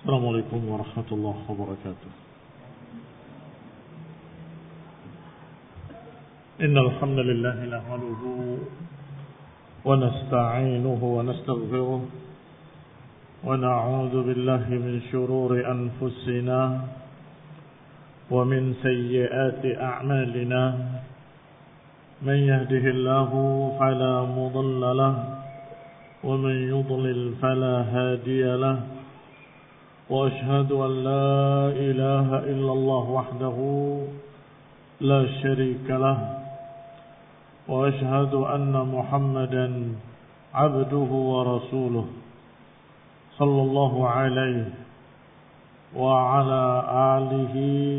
Assalamualaikum warahmatullahi wabarakatuh. Innal hamdalillah nahmaduhu wa nasta'inuhu wa nastaghfiruh wa na'udzu billahi min shururi anfusina wa min sayyiati a'malina. Man yahdihillahu fala mudilla lahu wa man yudlil fala hadiya lahu. وأشهد أن لا إله إلا الله وحده لا شريك له وأشهد أن محمدا عبده ورسوله صلى الله عليه وعلى آله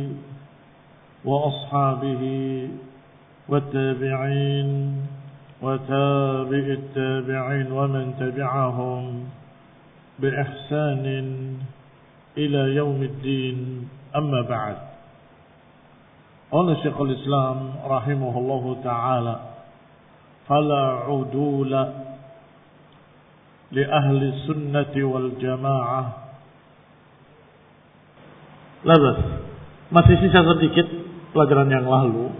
وأصحابه والتابعين وتابع التابعين ومن تبعهم بإحسان إلى يوم الدين أما بعد. قال شيخ الإسلام رحمه الله تعالى فلا عدول لأهل السنة والجماعة. Labas, masih sisa sedikit pelajaran yang lalu.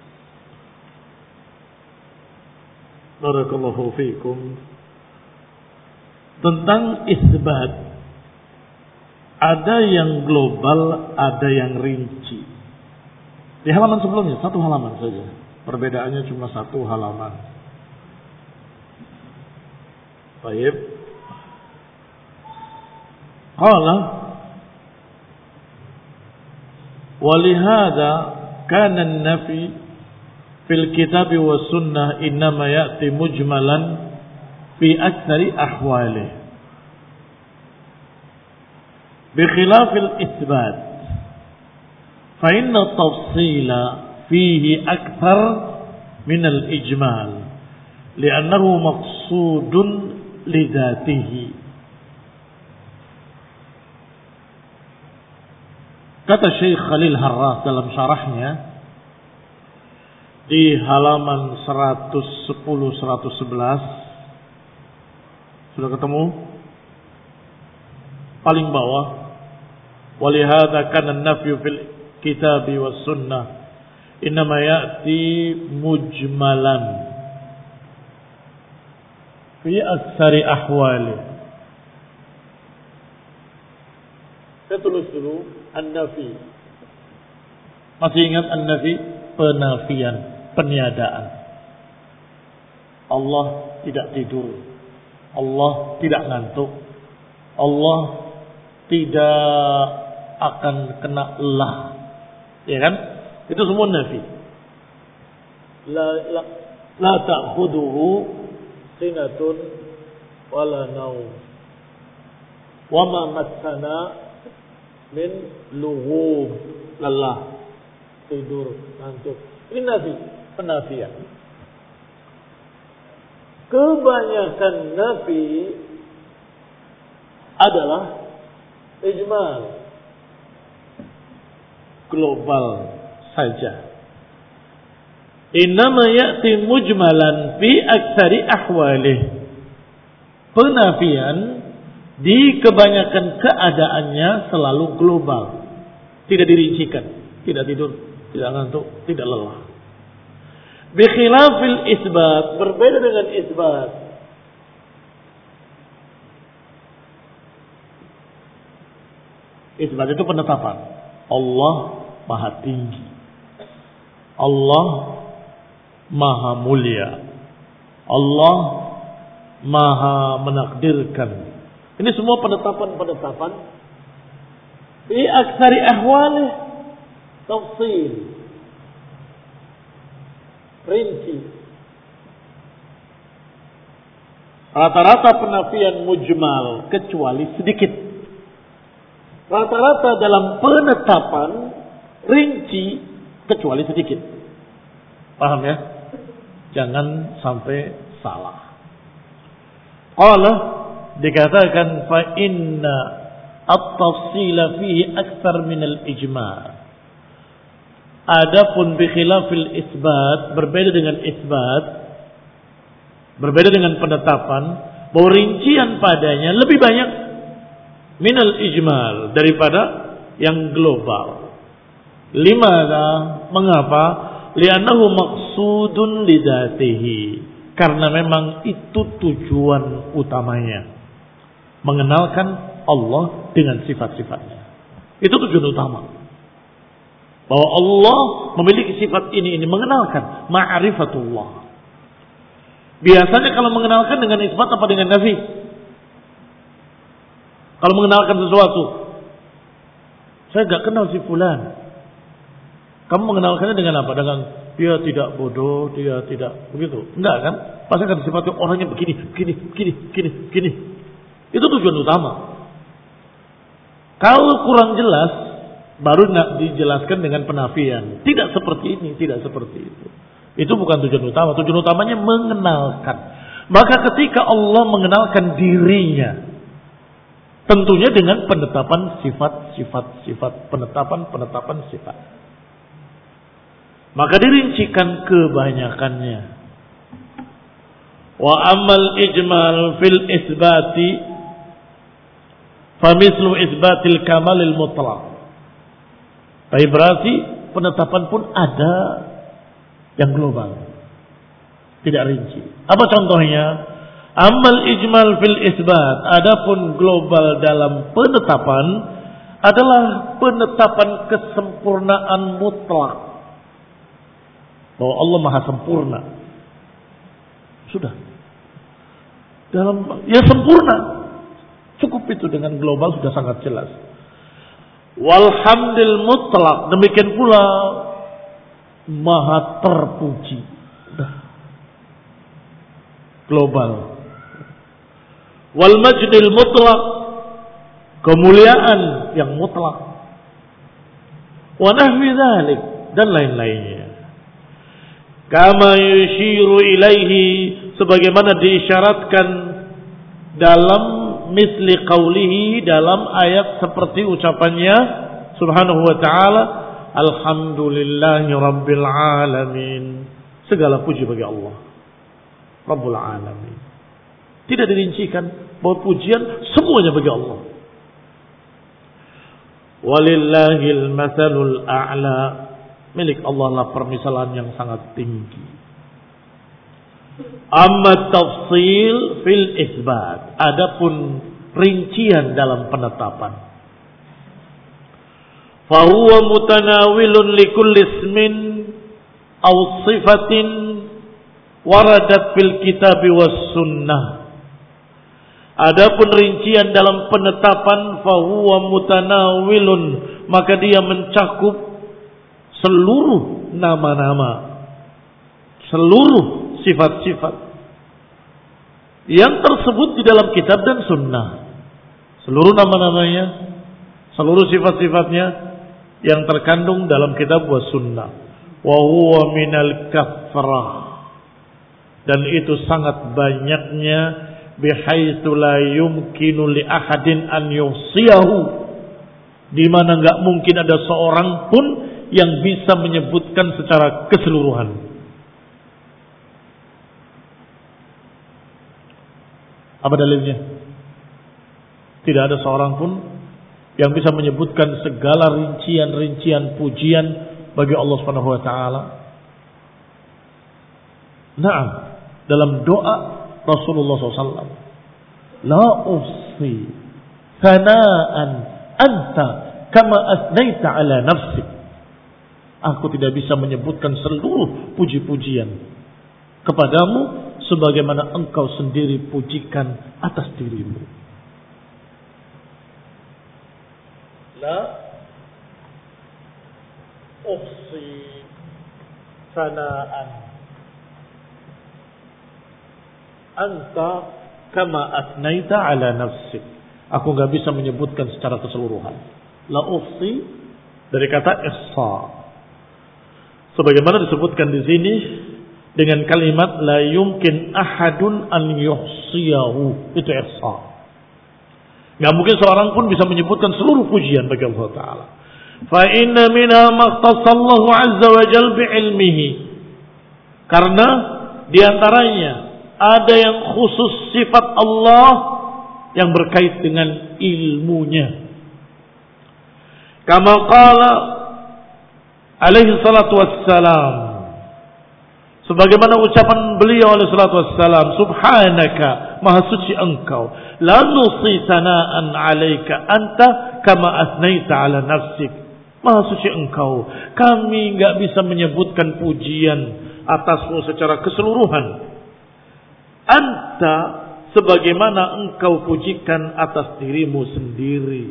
Barakallahu fiikum. Tentang isbat. Ada yang global, ada yang rinci. Di halaman sebelumnya, satu halaman saja. Perbedaannya cuma satu halaman. Baik. Qala walihada kana an-nafi fil kitab wa sunnah innama ya'ti mujmalan fi aktsari ahwalihi. بخلاف الإثبات فإن التفصيل فيه أكثر من الإجمال لأنه مقصود لذاته. Kata Syekh Khalil Harras dalam syarahnya di halaman 110-111, sudah ketemu? Paling bawah. ولهذا كان النفي في الكتاب والسنة إنما يأتي مجملا في أكثر أحواله. Saya tulis dulu an-nafi. Masih ingat an-nafi? Penafian, peniadaan. Allah tidak tidur, Allah tidak ngantuk, Allah tidak akan kena lelah, ya kan? Itu semua nafi. La ta'khuduhu sinatun wala naum wa ma massana min lughub, lelah, tidur, ngantuk. Ini nafi, penafian. Kebanyakan nafi adalah ijmal, global saja. Innama ya'ti mujmalan fi aktsari ahwalih. Penafian di kebanyakan keadaannya selalu global, tidak dirincikan, tidak tidur, tidak ngantuk, tidak lelah. Bi khilafil isbat, berbeda dengan isbat. Isbat itu penetapan. Allah Maha tinggi, Allah Maha mulia, Allah Maha menakdirkan. Ini semua penetapan-penetapan di aksari ahwalih, tafsil, rinci. Rata-rata penafian mujmal kecuali sedikit. Rata-rata dalam penetapan rinci kecuali sedikit. Paham ya? Jangan sampai salah. Qala, dikatakan fa inna at-tafsila fihi aktsar min al-ijma'. Adapun bi khilafil isbat, berbeda dengan isbat, berbeda dengan penetapan, bahwa rincian padanya lebih banyak minal ijmal, daripada yang global. Limada, mengapa? Li'annahu maqsudun lidatihi, karena memang itu tujuan utamanya, mengenalkan Allah dengan sifat-sifatnya. Itu tujuan utama. Bahwa Allah memiliki sifat ini mengenalkan ma'rifatullah. Biasanya kalau mengenalkan dengan isbat apa dengan nafi? Kalau mengenalkan sesuatu, saya gak kenal si fulan. Kamu mengenalkannya dengan apa? Dengan dia tidak bodoh, dia tidak begitu. Enggak kan? Pasti akan disifati orangnya begini. Itu tujuan utama. Kalau kurang jelas, baru dijelaskan dengan penafian. Tidak seperti ini, tidak seperti itu. Itu bukan tujuan utama. Tujuan utamanya mengenalkan. Maka ketika Allah mengenalkan dirinya, tentunya dengan penetapan sifat, penetapan sifat. Maka dirincikan kebanyakannya. Wa amal ijmal fil isbati famislu isbatil kamalil mutlaq. Tapi berarti penetapan pun ada yang global, tidak rinci. Apa contohnya? Amal ijmal fil isbat, adapun global dalam penetapan adalah penetapan kesempurnaan mutlak. Bahwa Allah Maha sempurna. Sudah. Ya sempurna. Cukup itu dengan global sudah sangat jelas. Walhamdul mutlak, demikian pula Maha terpuji. Sudah. Global. Wal majdil mutlak, kemuliaan yang mutlak. Wa nahwi dzalik, dan lain-lainnya. Kama yushiru ilaihi, sebagaimana diisyaratkan dalam misli qawlihi, dalam ayat seperti ucapannya subhanahu wa ta'ala, alhamdulillahi rabbil alamin, segala puji bagi Allah Rabbul alamin. Tidak dirincikan bahwa pujian semuanya bagi Allah. Walillahil matsalul a'la, milik Allah lah permisalan yang sangat tinggi. Amma tafsil fil isbat, adapun rincian dalam penetapan. Fahuwa mutanawilun likulli ismin aw sifatin waradat fil kitabi was sunnah. Adapun rincian dalam penetapan, fahuwa mutanawilun, maka dia mencakup seluruh nama-nama, seluruh sifat-sifat yang tersebut di dalam kitab dan sunnah. Seluruh nama-namanya, seluruh sifat-sifatnya yang terkandung dalam kitab wa sunnah. Wa huwa minal kafrah, dan itu sangat banyaknya, bihaitsu la yumkinu li ahadin an yuhsiyahu, di mana enggak mungkin ada seorang pun yang bisa menyebutkan secara keseluruhan. Apa dalilnya? Tidak ada seorang pun yang bisa menyebutkan segala rincian-rincian pujian bagi Allah Subhanahu wa taala. Naam, dalam doa Rasulullah SAW, la ufsi thana'an anta kama asnaita ala nafsik. Aku tidak bisa menyebutkan seluruh puji-pujian kepadamu sebagaimana engkau sendiri pujikan atas dirimu. La ufsi sana'an anta kama asnaita ala nafsik. Aku enggak bisa menyebutkan secara keseluruhan. La ufsi dari kata ihsa, sebagaimana disebutkan di sini dengan kalimat la yumkin ahadun an yuhsiyahu, itu ihsa. Enggak mungkin seorang pun bisa menyebutkan seluruh pujian bagi Allah Ta'ala. Fa inna minha maqtasallahu azza wa jalla bi'ilmihi, karena diantaranya ada yang khusus sifat Allah yang berkait dengan ilmunya. Kama qala alaihi salatu wassalam, sebagaimana ucapan beliau alaihi salatu wassalam, subhanaka, maha suci engkau, la nusi sana'an alaika anta kama asnaita ala nafsik. Maha suci engkau, kami enggak bisa menyebutkan pujian atasmu secara keseluruhan. Anta, sebagaimana engkau pujikan atas dirimu sendiri.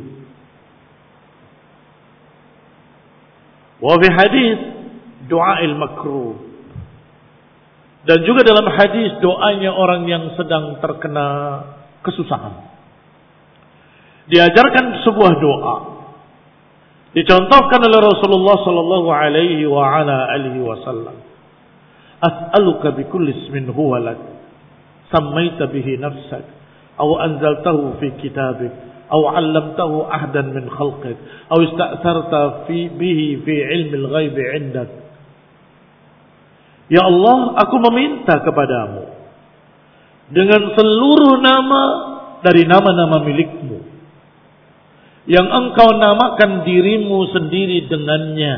Wa fi hadis du'ail makruh. Dan juga dalam hadis doanya orang yang sedang terkena kesusahan. Diajarkan sebuah doa. Dicontohkan oleh Rasulullah sallallahu alaihi wa ala alihi wasallam. As'aluka bikulli ismin huwa lak, sammaita bihi nafsak, aw anzaltahu fi kitabik, aw 'allamtahu ahdan min khalqik, aw ista'tharta bihi fi 'ilmi al-ghaib 'indak. Ya Allah, aku meminta kepadamu dengan seluruh nama dari nama-nama milikmu yang engkau namakan dirimu sendiri dengannya,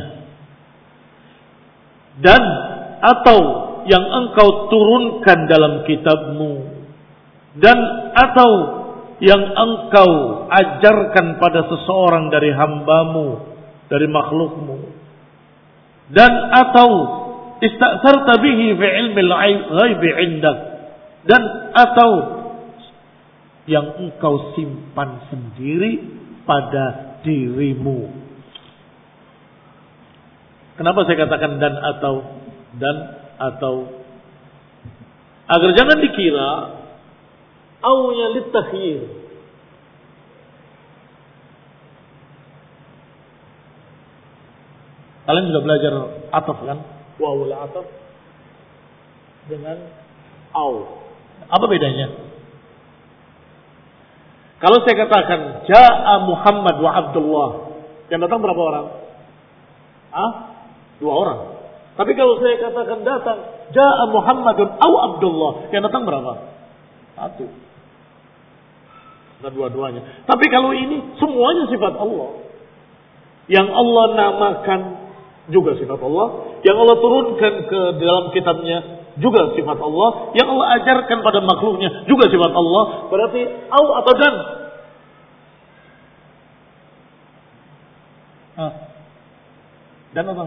dan atau yang engkau turunkan dalam kitabmu, dan atau yang engkau ajarkan pada seseorang dari hambamu, dari makhlukmu, dan atau ista'sarta bihi fi ilmi al-ghaib 'indak, dan atau yang engkau simpan sendiri pada dirimu. Kenapa saya katakan dan atau agar jangan dikira aunya litakhyir. Kalian sudah belajar ataf kan? Wawul ataf dengan au. Apa bedanya? Kalau saya katakan Ja'a Muhammad wa Abdullah, yang datang berapa orang? 2 orang. Tapi kalau saya katakan datang Ja'a Muhammadun au Abdullah, yang datang berapa? 1. Nah, dua-duanya. Tapi kalau ini semuanya sifat Allah. Yang Allah namakan juga sifat Allah, yang Allah turunkan ke dalam kitabnya juga sifat Allah, yang Allah ajarkan pada makhluknya juga sifat Allah. Berarti au atau dan? Dan apa?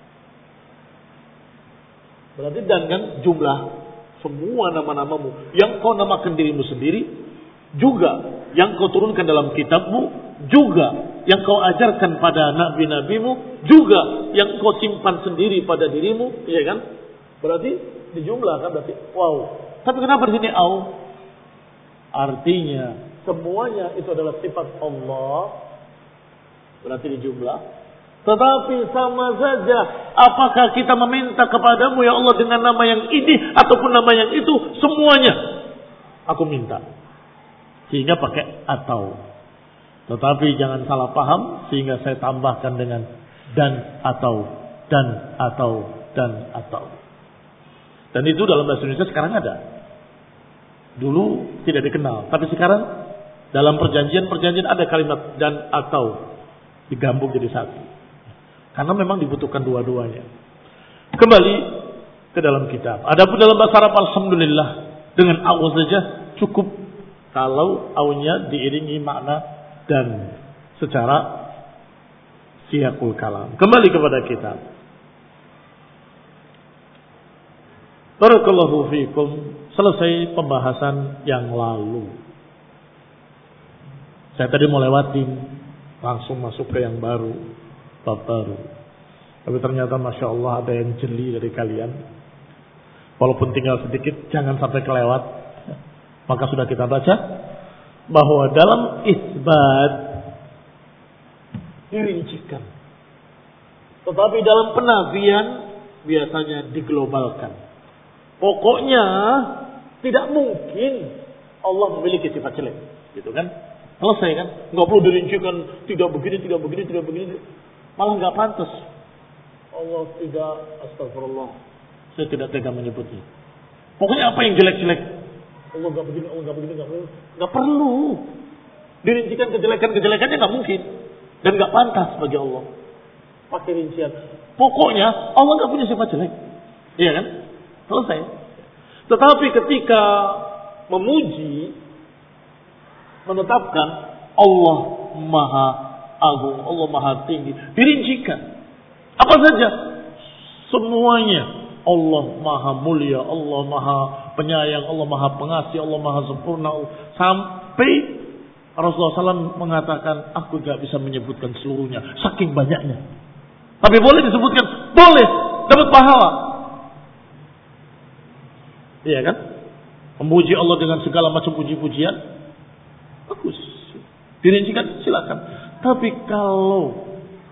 Berarti dan kan jumlah semua nama-namamu yang kau namakan dirimu sendiri, juga yang kau turunkan dalam kitabmu, juga yang kau ajarkan pada nabi-nabimu, juga yang kau simpan sendiri pada dirimu, iya kan? Berarti dijumlahkan berarti wow. Tapi kenapa di sini au? Artinya semuanya itu adalah sifat Allah. Berarti dijumlah. Tetapi sama saja, apakah kita meminta kepadamu ya Allah dengan nama yang ini ataupun nama yang itu, semuanya aku minta. Sehingga pakai atau. Tetapi jangan salah paham sehingga saya tambahkan dengan dan atau. Dan itu dalam bahasa Indonesia sekarang ada. Dulu tidak dikenal, tapi sekarang dalam perjanjian ada kalimat dan atau digabung jadi satu. Karena memang dibutuhkan dua-duanya. Kembali ke dalam kitab. Adapun dalam bahasa Arab alhamdulillah dengan au saja cukup kalau aunya diiringi makna dan secara siyaqul kalam. Kembali kepada kitab. Barakallahu fiikum. Selesai pembahasan yang lalu. Saya tadi mau lewatin, langsung masuk ke yang baru, bab baru. Tapi ternyata Masya Allah ada yang jeli dari kalian. Walaupun tinggal sedikit, jangan sampai kelewat. Maka sudah kita baca bahwa dalam isbat dirincikan. Tetapi dalam penafian biasanya diglobalkan. Pokoknya tidak mungkin Allah memiliki sifat jelek, gitu kan? Selesai kan? Nggak perlu dirincikan tidak begini. Malah nggak pantas. Allah tidak, astagfirullah. Saya tidak tega menyebutnya. Pokoknya apa yang jelek-jelek, Allah nggak begini, Allah nggak begini, nggak perlu dirincikan kejelekannya nggak mungkin dan nggak pantas bagi Allah. Pakai rincian. Pokoknya Allah nggak punya sifat jelek, iya kan? Selesai. Tetapi ketika memuji, menetapkan Allah Maha Agung, Allah Maha Tinggi, dirincikan apa saja, semuanya. Allah Maha Mulia, Allah Maha Penyayang, Allah Maha Pengasih, Allah Maha Sempurna. Sampai Rasulullah SAW mengatakan, aku gak bisa menyebutkan seluruhnya, saking banyaknya. Tapi boleh disebutkan, boleh, dapat pahala. Iya kan? Memuji Allah dengan segala macam puji-pujian, bagus. Dirincikan, silakan. Tapi kalau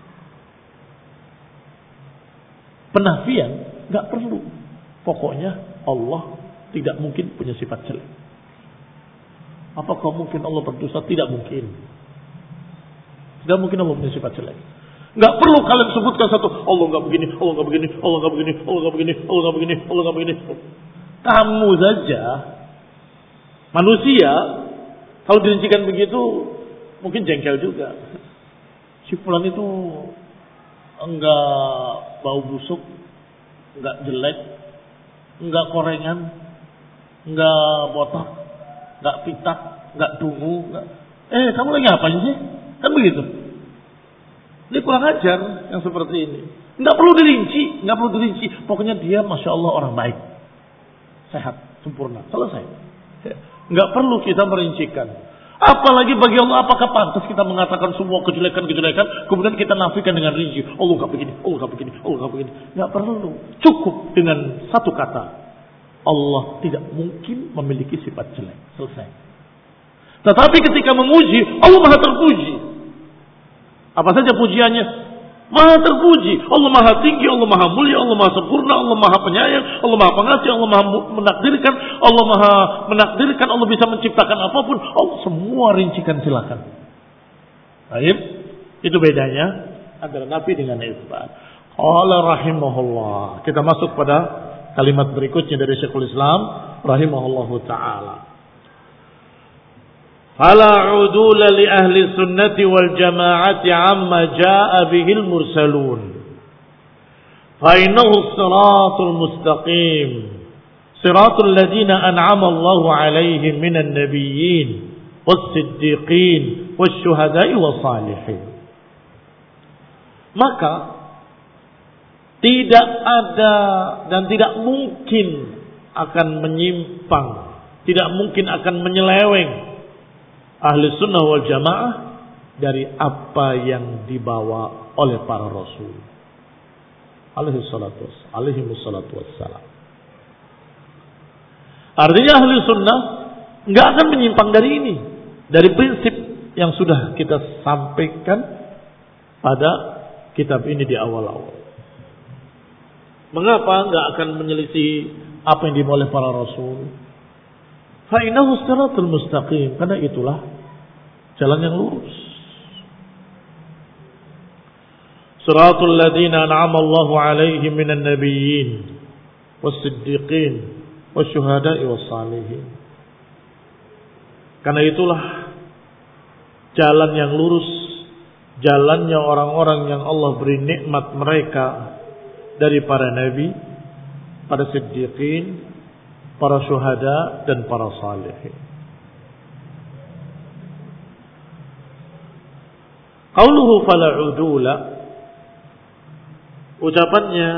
penafian, nggak perlu. Pokoknya Allah tidak mungkin punya sifat jelek. Apakah mungkin Allah berdosa? Tidak mungkin. Tidak mungkin Allah punya sifat jelek. Nggak perlu kalian sebutkan satu. Allah nggak begini, Allah nggak begini, Allah nggak begini, Allah nggak begini, Allah nggak begini, Allah nggak begini. Kamu saja manusia kalau dirincikan begitu mungkin jengkel juga. Si fulan itu enggak bau busuk, enggak jelek, enggak korengan, enggak botak, enggak pitak, enggak dungu, enggak. Kamu lagi ngapain sih? Kan begitu. Ini kurang ajar yang seperti ini. Enggak perlu dirinci. Pokoknya dia Masya Allah orang baik. Sehat, sempurna, selesai. Enggak perlu kita merincikan. Apalagi bagi Allah, apakah pantas kita mengatakan semua kejelekan-kejelekan kemudian kita nafikan dengan rinci? Allah nggak begini, Allah nggak begini, Allah nggak begini. Nggak perlu. Cukup dengan satu kata. Allah tidak mungkin memiliki sifat jelek. Selesai. Tetapi ketika memuji, Allah Maha terpuji. Apa saja pujiannya? Maha terpuji. Allah Maha tinggi, Allah Maha mulia, Allah Maha sempurna, Allah Maha penyayang, Allah Maha pengasih, Allah Maha menakdirkan, Allah Maha menakdirkan, Allah bisa menciptakan apapun. Allah semua rincikan, silakan. Baik, itu bedanya antara nafi dengan isbat. Qala rahimahullah. Kita masuk pada kalimat berikutnya dari Syekhul Islam rahimahullahu taala. Fala udula li ahli sunnati wal jama'ati amma ja'a bihil mursalun. Fa innahu siratul mustaqim. Siratul ladina an'ama Allahu alaihim minan nabiyyin was-siddiqin wasyuhada'i was-salihin. Maka tidak ada dan tidak mungkin akan menyimpang, tidak mungkin akan menyeleweng ahli sunnah wal jamaah dari apa yang dibawa oleh para rasul alaihi salatu wassalam. Artinya ahli sunnah nggak akan menyimpang dari ini, dari prinsip yang sudah kita sampaikan pada kitab ini di awal-awal. Mengapa nggak akan menyelisih apa yang dibawa oleh para rasul? Fa innahu siratul mustaqim, karena itulah jalan yang lurus. Siratul ladzina an'ama Allahu 'alaihim minan nabiyyin was-siddiqin wasyuhada'i was-salihin. Karena itulah jalan yang lurus, jalannya orang-orang yang Allah beri nikmat mereka dari para nabi, para siddiqin, para syuhada dan para salihin. Qauluhu fala udula, ucapannya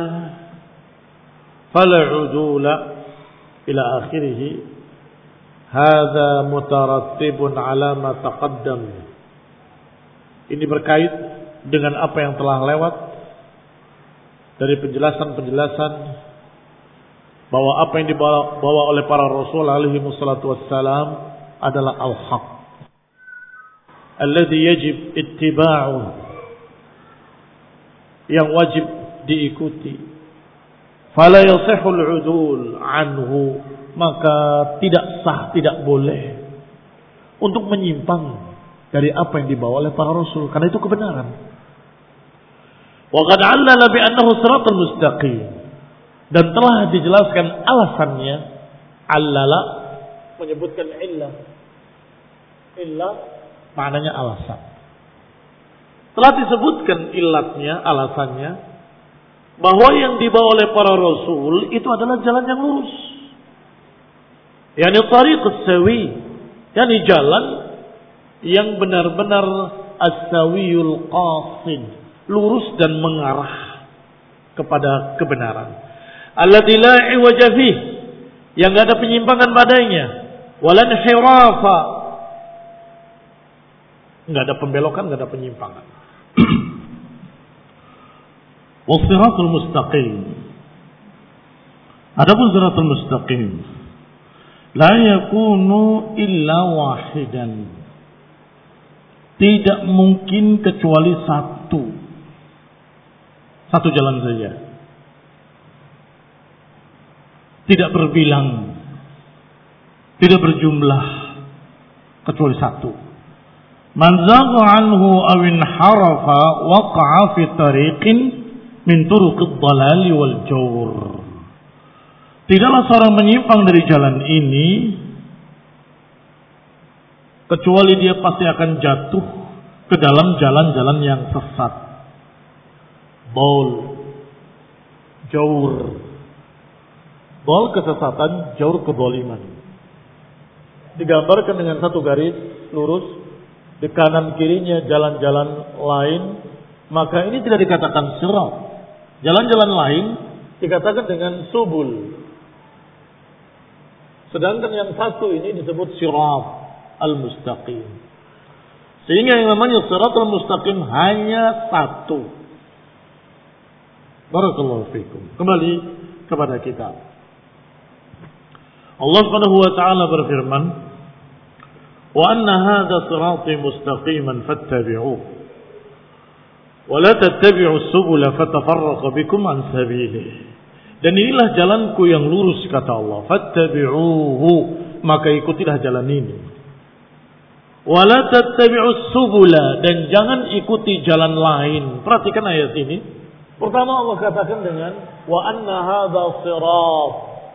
fala udula ila akhirih, hadza mutarattibun ala ma taqaddam. Ini berkait dengan apa yang telah lewat dari penjelasan-penjelasan bahwa apa yang dibawa oleh para rasul alaihi wassalatu wassalam adalah al-haq alladhi yajib ittiba'uh, yang wajib diikuti. Fala yasihul udul anhu, maka tidak sah, tidak boleh untuk menyimpang dari apa yang dibawa oleh para rasul, karena itu kebenaran. Wa qad 'allala bi annahu siratal mustaqim, dan telah dijelaskan alasannya. Allala menyebutkan illah. Illah maknanya alasan. Telah disebutkan illatnya, alasannya, bahwa yang dibawa oleh para rasul itu adalah jalan yang lurus. Yani tariqus sawi, yani jalan yang benar-benar as-sawiyul qasid, lurus dan mengarah kepada kebenaran. Alladzi la iwaja fih, yang enggak ada penyimpangan padanya, walan hirafa, enggak ada pembelokan, enggak ada penyimpangan. Wassiratul mustaqim. Adapun siratul mustaqim la yakunu illa wahidan. Tidak mungkin kecuali satu. Satu jalan saja. Tidak berbilang, tidak berjumlah, kecuali satu. Man zagha anhu aw inharafa waqa'a fi tariqin min turuqid dhalali wal jawr. Tidaklah seorang menyimpang dari jalan ini kecuali dia pasti akan jatuh ke dalam jalan-jalan yang sesat. Dhal, jawr. Dhal kesesatan, jawr kezaliman. Digambarkan dengan satu garis lurus, di kanan kirinya jalan-jalan lain, maka ini tidak dikatakan sirat. Jalan-jalan lain dikatakan dengan subul. Sedangkan yang satu ini disebut sirat al-mustaqim. Sehingga yang namanya sirat al-mustaqim hanya satu. Barakallahu fikum. Kembali kepada kita. Allah Subhanahu wa taala berfirman, "Wa anna hadza sirati mustaqiman fattabi'uhu wa la tattabi'us subula fatafarraqa bikum an sabilihi." Dan inilah jalanku yang lurus, kata Allah. Fattabi'uhu, maka ikutilah jalan ini. Wa la tattabi'us subula, dan jangan ikuti jalan lain. Perhatikan ayat ini. Pertama Allah katakan dengan wa anna hadza sirat.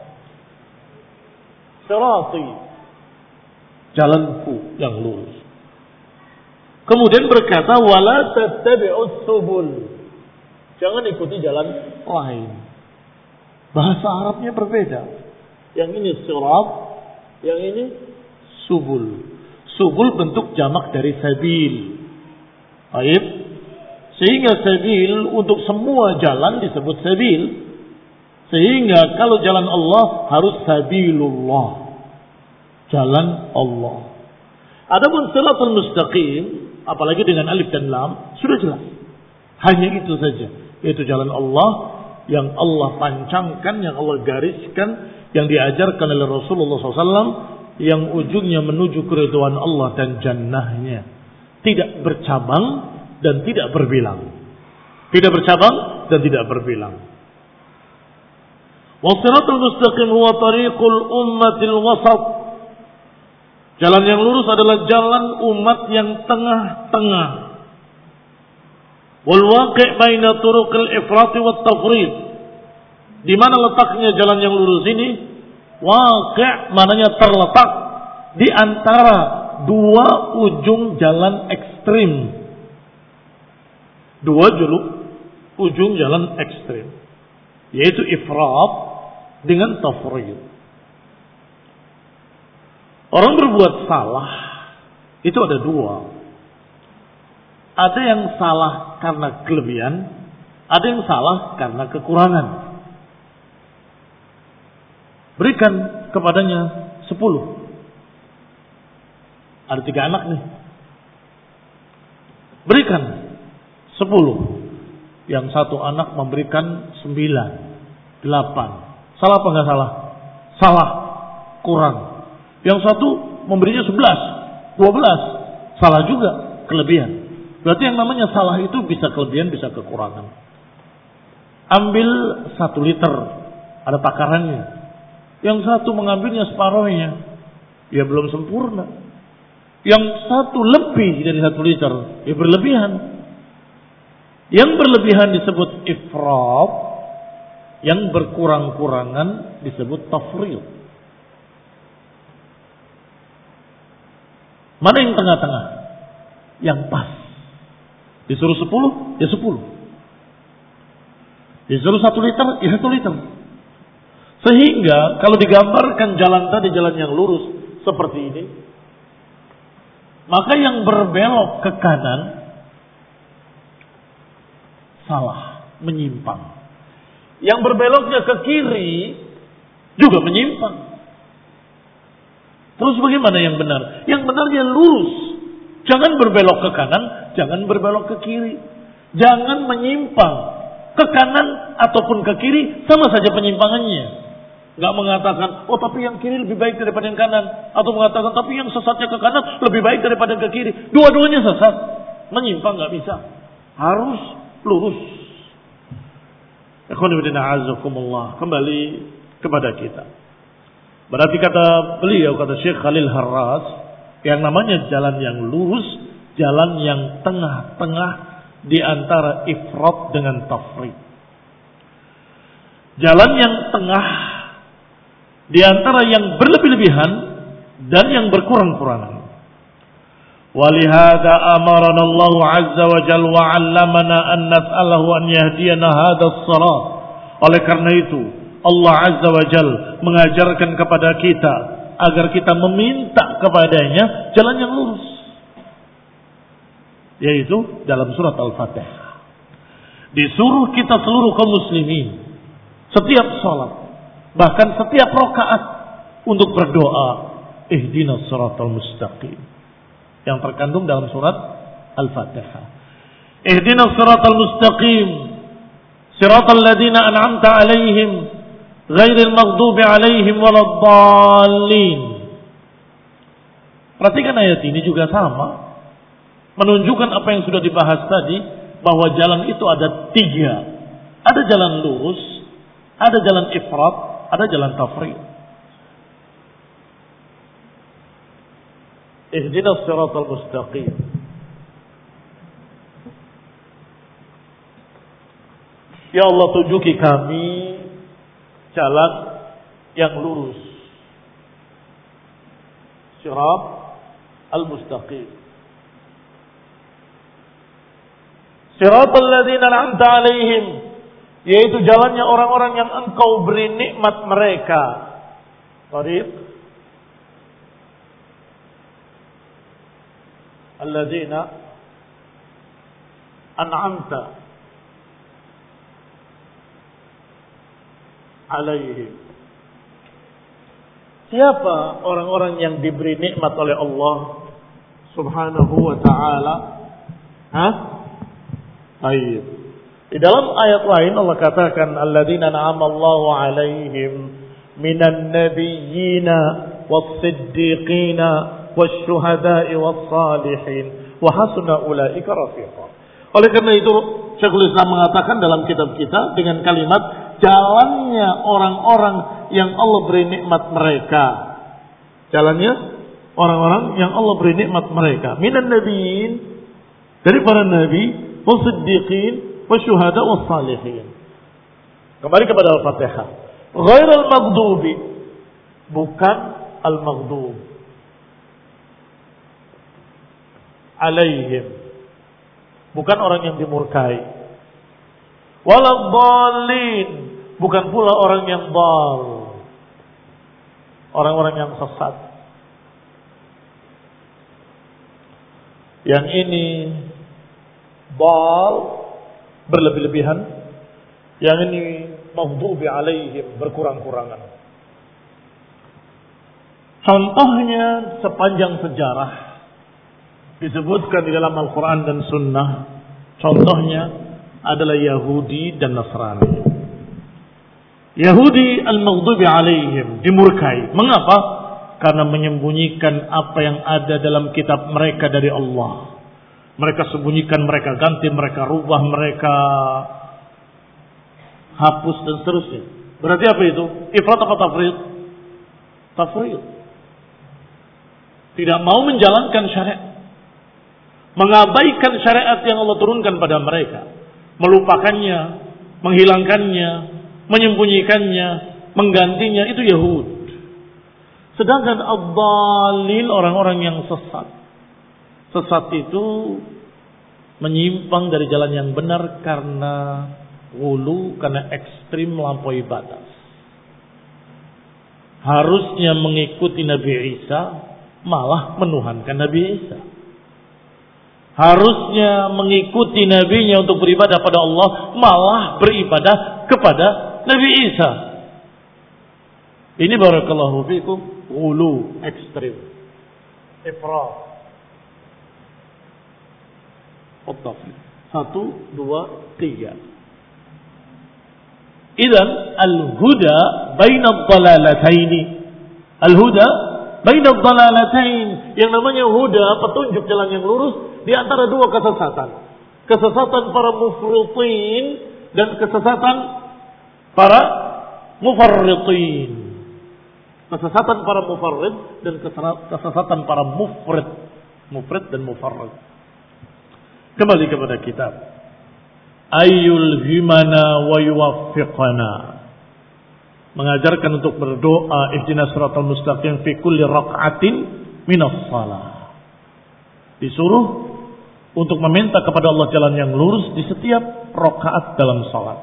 Sirati, jalanku yang lurus. Kemudian berkata wala tattabi'us subul, jangan ikuti jalan lain. Bahasa Arabnya berbeda. Yang ini sirat, yang ini subul. Subul bentuk jamak dari sabil. Baik. Sehingga sabil untuk semua jalan disebut sabil. Sehingga kalau jalan Allah harus sabilullah, jalan Allah. Adapun siratul mustaqim, apalagi dengan alif dan lam, sudah jelas. Hanya itu saja, yaitu jalan Allah yang Allah pancangkan, yang Allah gariskan, yang diajarkan oleh Rasulullah SAW, yang ujungnya menuju keridhaan Allah dan jannahnya. Tidak bercabang dan tidak berbilang. Tidak bercabang dan tidak berbilang. Wassiratul mustaqim huwa tariqul ummatil wasat. Jalan yang lurus adalah jalan umat yang tengah-tengah. Wal waqi' baina turuqil ifrat wat tafrid. Di mana letaknya jalan yang lurus ini? Waqi' maknanya terletak di antara dua ujung jalan ekstrim. Dua ujung jalan ekstrim, yaitu ifrat dengan tafrid. Orang berbuat salah itu ada dua. Ada yang salah karena kelebihan, ada yang salah karena kekurangan. Berikan kepadanya 10. Ada 3 anak nih. Berikan 10. Yang satu anak memberikan 9, 8. Salah apa enggak salah? Salah, kurang. Yang satu memberinya 11, 12. Salah juga, kelebihan. Berarti yang namanya salah itu bisa kelebihan, bisa kekurangan. Ambil 1 liter, ada takarannya. Yang satu mengambilnya separuhnya, ya belum sempurna. Yang satu lebih dari 1 liter, ya berlebihan. Yang berlebihan disebut ifrat, yang berkurang-kurangan disebut tafrid. Mana yang tengah-tengah? Yang pas. Disuruh 10, ya 10. Disuruh 1 liter, ya 1 liter. Sehingga kalau digambarkan jalan tadi, jalan yang lurus seperti ini, maka yang berbelok ke kanan salah, menyimpang. Yang berbeloknya ke kiri juga menyimpang. Terus bagaimana yang benar? Yang benarnya lurus. Jangan berbelok ke kanan, jangan berbelok ke kiri. Jangan menyimpang ke kanan ataupun ke kiri, sama saja penyimpangannya. Gak mengatakan, oh tapi yang kiri lebih baik daripada yang kanan. Atau mengatakan, tapi yang sesatnya ke kanan lebih baik daripada ke kiri. Dua-duanya sesat. Menyimpang gak bisa. Harus lurus. Kembali kepada kita. Berarti kata beliau, kata Syekh Khalil Harras, yang namanya jalan yang lurus, jalan yang tengah-tengah di antara ifrat dengan tafrid. Jalan yang tengah di antara yang berlebih-lebihan dan yang berkurang-kurangan. Walihada amarana Allah azza wa jalla wa 'allamana an nas'alahu an yahdiyana hadzal sirat. Oleh karena itu, Allah azza wa jalla mengajarkan kepada kita agar kita meminta kepadanya jalan yang lurus. Yaitu dalam surat Al-Fatihah. Disuruh kita seluruh kaum muslimin setiap salat, bahkan setiap rakaat untuk berdoa, ihdinas siratal mustaqim, yang terkandung dalam surat Al-Fatihah. Ihdinas siratal mustaqim, siratal ladzina an'amta 'alaihim, ghairil maghdubi 'alaihim waladdallin. Perhatikan ayat ini juga sama, menunjukkan apa yang sudah dibahas tadi, bahwa jalan itu ada 3. Ada jalan lurus, ada jalan ifrat, ada jalan tafrid. Ihdinas siratal mustaqim. Ya Allah, tunjuki kami jalan yang lurus. Sirat al-mustaqim. Siratal ladzina an'amta 'alaihim, yaitu jalannya orang-orang yang engkau beri nikmat mereka. Tariq alladzina an'amta 'alaihim. Siapa orang-orang yang diberi nikmat oleh Allah Subhanahu wa ta'ala? Baik. Di dalam ayat lain Allah katakan alladzina an'ama Allahu 'alaihim minan nabiyyina was-siddiqina wasyuhada'i was-salihin wa hasuna ulaika rafiqa. Oleh karena itu Syekhul Islam mengatakan dalam kitab kita dengan kalimat jalannya orang-orang yang Allah beri nikmat mereka. Jalannya orang-orang yang Allah beri nikmat mereka. Minan nabiyyin, dari para nabi, was-siddiqin, wasyuhada was-salihin. Kembali kepada Al-Fatihah. Ghairul maghdubi, bukan al-maghdub, alaihim, bukan orang yang dimurkai. Waladhdallin, bukan pula orang yang dhal, orang-orang yang sesat. Yang ini dhal, berlebih-lebihan. Yang ini maghdubi alaihim, berkurang-kurangan. Contohnya sepanjang sejarah disebutkan di dalam Al-Quran dan Sunnah. Contohnya adalah Yahudi dan Nasrani. Yahudi al-maghdubi alaihim, dimurkai. Mengapa? Karena menyembunyikan apa yang ada dalam kitab mereka dari Allah. Mereka sembunyikan, mereka ganti, mereka rubah, mereka hapus dan seterusnya. Berarti apa itu? Ifrat atau tafrid? Tafrid. Tidak mau menjalankan syariat, mengabaikan syariat yang Allah turunkan pada mereka, melupakannya, menghilangkannya, menyembunyikannya, menggantinya. Itu Yahud. Sedangkan ad-dhalin, orang-orang yang sesat, sesat itu menyimpang dari jalan yang benar karena ghulu, karena ekstrim melampaui batas. Harusnya mengikuti Nabi Isa, malah menuhankan Nabi Isa. Harusnya mengikuti nabinya untuk beribadah pada Allah, malah beribadah kepada Nabi Isa. Ini barakallahu fikum ghulu, ekstrim, ifrat. Satu, dua, tiga. Idzan al-huda baina ad-dalalataini. Al-huda baina ad-dalalataini. Yang namanya huda, petunjuk jalan yang lurus di antara dua kesesatan. Kesesatan para mufritin dan kesesatan para mufarritin. Kesesatan para mufarrid dan kesesatan para mufrid. Mufrid dan mufarrid. Kembali kepada kitab. Ayyul himana wa yuwaffiqana. Mengajarkan untuk berdoa ihdinas siratal mustaqim fi kulli raq'atin minas shalah. Disuruh untuk meminta kepada Allah jalan yang lurus di setiap rakaat dalam salat.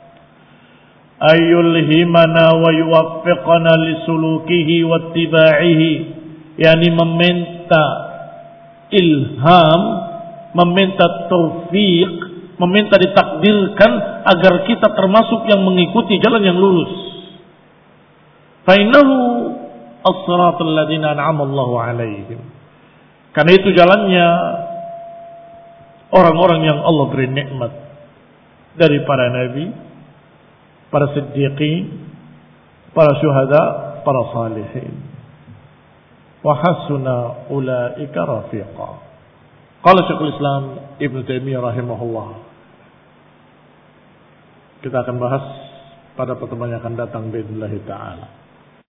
Ayyul himana wa yuwaffiqana lisulukihi wattiba'ihi. Yani meminta ilham, meminta taufik, meminta ditakdirkan agar kita termasuk yang mengikuti jalan yang lurus. Fa innahu as-siratal ladzina an'ama Allahu 'alaihim. Karena itu jalannya orang-orang yang Allah beri nikmat dari para nabi, para siddiqin, para syuhada, para salihin. Wa hasuna ulaika rafiqa. Qala Syekhul Islam Ibnu Taimiyah rahimahullah. Kita akan bahas pada pertemuan yang akan datang biidznillah taala.